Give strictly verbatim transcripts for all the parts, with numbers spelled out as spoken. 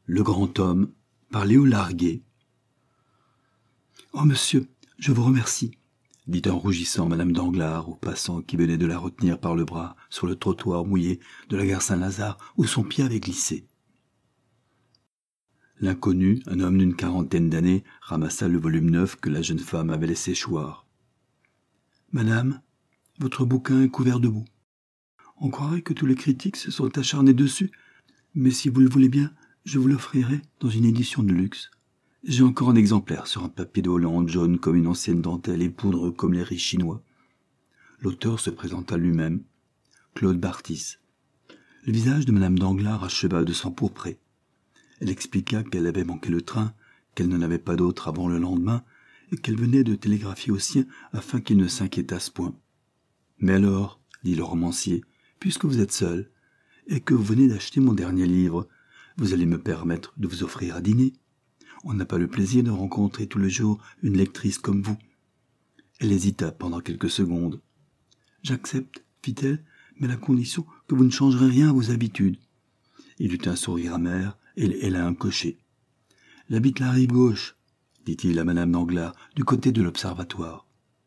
Le grand homme, par Léo Larguet. « Oh, monsieur, je vous remercie, » dit en rougissant madame Danglars au passant qui venait de la retenir par le bras sur le trottoir mouillé de la gare Saint-Lazare où son pied avait glissé. L'inconnu, un homme d'une quarantaine d'années, ramassa le volume neuf que la jeune femme avait laissé choir. « Madame, votre bouquin est couvert de boue. On croirait que tous les critiques se sont acharnés dessus, mais si vous le voulez bien, je vous l'offrirai dans une édition de luxe. J'ai encore un exemplaire sur un papier de Hollande jaune comme une ancienne dentelle et poudreux comme les riz chinois. » L'auteur se présenta lui-même, Claude Bartis. Le visage de madame Danglars acheva de s'empourprer. Elle expliqua qu'elle avait manqué le train, qu'elle n'en avait pas d'autre avant le lendemain, et qu'elle venait de télégraphier au sien afin qu'il ne s'inquiétasse point. « Mais alors, dit le romancier, puisque vous êtes seul, et que vous venez d'acheter mon dernier livre, vous allez me permettre de vous offrir à dîner. On n'a pas le plaisir de rencontrer tous les jours une lectrice comme vous. » Elle hésita pendant quelques secondes. « J'accepte, fit-elle, mais à la condition que vous ne changerez rien à vos habitudes. » Il eut un sourire amer, et elle a un cocher. « J'habite la rive gauche, » dit-il à madame Danglars, du côté de l'observatoire.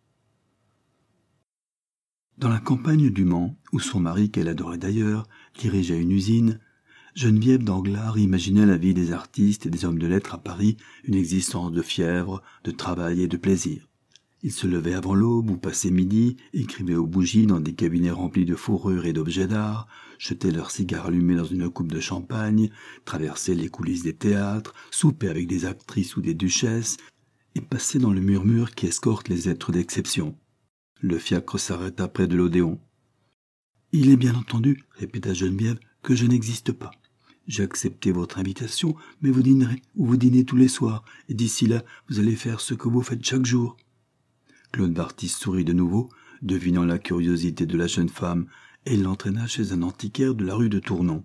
Dans la campagne du Mans, où son mari, qu'elle adorait d'ailleurs, dirigeait une usine, Geneviève Danglars imaginait la vie des artistes et des hommes de lettres à Paris, une existence de fièvre, de travail et de plaisir. Ils se levaient avant l'aube ou passaient midi, écrivaient aux bougies dans des cabinets remplis de fourrures et d'objets d'art, jetaient leurs cigares allumés dans une coupe de champagne, traversaient les coulisses des théâtres, soupaient avec des actrices ou des duchesses, et passaient dans le murmure qui escorte les êtres d'exception. Le fiacre s'arrêta près de l'Odéon. « Il est bien entendu, répéta Geneviève, que je n'existe pas. J'ai accepté votre invitation, mais vous dînerez ou vous dînez tous les soirs, et d'ici là, vous allez faire ce que vous faites chaque jour. » Claude Bartis sourit de nouveau, devinant la curiosité de la jeune femme, et l'entraîna chez un antiquaire de la rue de Tournon.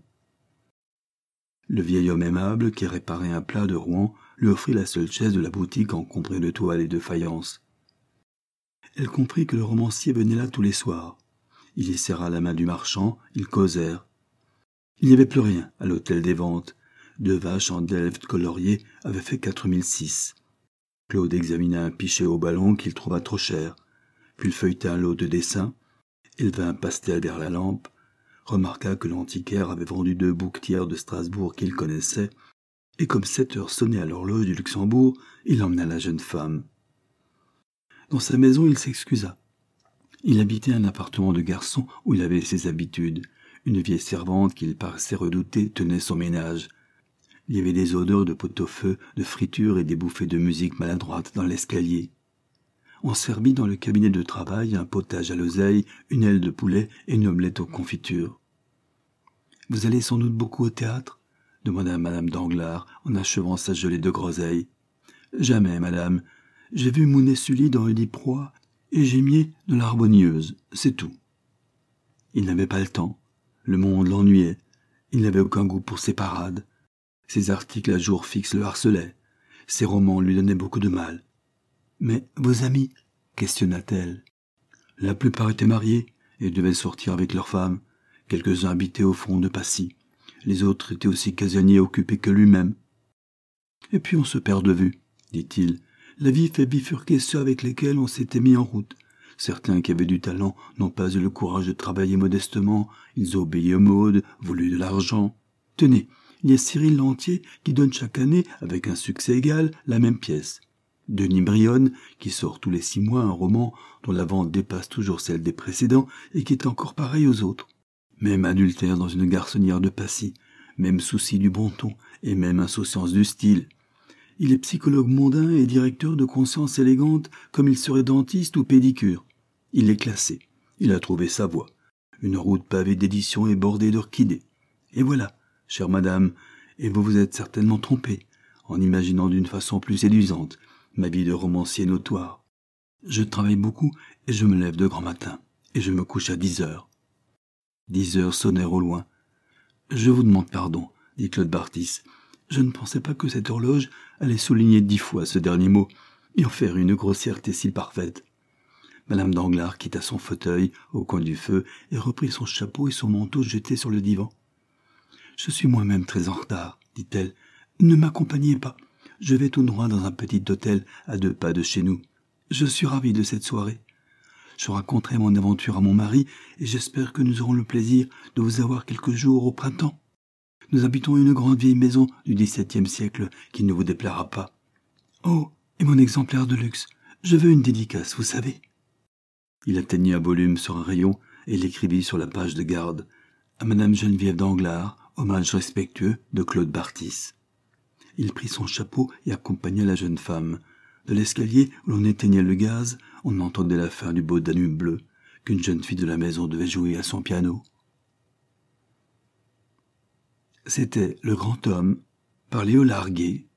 Le vieil homme aimable, qui réparait un plat de Rouen, lui offrit la seule chaise de la boutique encombrée de toiles et de faïences. Elle comprit que le romancier venait là tous les soirs. Il y serra la main du marchand, ils causèrent. Il n'y avait plus rien à l'hôtel des ventes. Deux vaches en delft coloriées avaient fait quatre mille six. Claude examina un pichet au ballon qu'il trouva trop cher, puis il feuilleta un lot de dessins, éleva un pastel vers la lampe, remarqua que l'antiquaire avait vendu deux bouquetières de Strasbourg qu'il connaissait, et comme sept heures sonnaient à l'horloge du Luxembourg, il emmena la jeune femme. Dans sa maison, il s'excusa. Il habitait un appartement de garçon où il avait ses habitudes. Une vieille servante qu'il paraissait redouter tenait son ménage. Il y avait des odeurs de pot-au-feu, de friture et des bouffées de musique maladroites dans l'escalier. On servit dans le cabinet de travail un potage à l'oseille, une aile de poulet et une omelette aux confitures. « Vous allez sans doute beaucoup au théâtre ?» demanda madame Danglars en achevant sa gelée de groseille. « Jamais, madame. J'ai vu Mounet-Sully dans Oedipe-Roi et Gémier de l'Arbonnieuse, c'est tout. » Il n'avait pas le temps. Le monde l'ennuyait. Il n'avait aucun goût pour ses parades. Ses articles à jour fixe le harcelaient. Ses romans lui donnaient beaucoup de mal. « Mais vos amis ?» questionna-t-elle. La plupart étaient mariés et devaient sortir avec leurs femmes. Quelques-uns habitaient au fond de Passy. Les autres étaient aussi casaniers occupés que lui-même. « Et puis on se perd de vue, » dit-il. « La vie fait bifurquer ceux avec lesquels on s'était mis en route. Certains qui avaient du talent n'ont pas eu le courage de travailler modestement. Ils ont obéi aux modes, voulu de l'argent. Tenez, il y a Cyril Lantier qui donne chaque année, avec un succès égal, la même pièce. Denis Brionne, qui sort tous les six mois un roman dont la vente dépasse toujours celle des précédents et qui est encore pareil aux autres. Même adultère dans une garçonnière de Passy, même souci du bon ton et même insouciance du style. Il est psychologue mondain et directeur de conscience élégante comme il serait dentiste ou pédicure. Il est classé. Il a trouvé sa voie. Une route pavée d'éditions et bordée d'orchidées. Et voilà, chère madame, et vous vous êtes certainement trompée, en imaginant d'une façon plus séduisante ma vie de romancier notoire. Je travaille beaucoup et je me lève de grand matin, et je me couche à dix heures. Dix heures sonnèrent au loin. Je vous demande pardon, dit Claude Bartis. Je ne pensais pas que cette horloge allait souligner dix fois ce dernier mot et en faire une grossièreté si parfaite. Madame Danglars quitta son fauteuil au coin du feu et reprit son chapeau et son manteau jetés sur le divan. « Je suis moi-même très en retard, dit-elle. Ne m'accompagnez pas. Je vais tout droit dans un petit hôtel à deux pas de chez nous. Je suis ravi de cette soirée. Je raconterai mon aventure à mon mari et j'espère que nous aurons le plaisir de vous avoir quelques jours au printemps. Nous habitons une grande vieille maison du dix-septième siècle qui ne vous déplaira pas. Oh, et mon exemplaire de luxe. Je veux une dédicace, vous savez. Il atteignit un volume sur un rayon et l'écrivit sur la page de garde. À Madame Geneviève Danglars, hommage respectueux de Claude Bartis. Il prit son chapeau et accompagna la jeune femme. De l'escalier où l'on éteignait le gaz, on entendait la fin du beau Danube bleu qu'une jeune fille de la maison devait jouer à son piano. C'était Le Grand Homme, par Léo Larguet,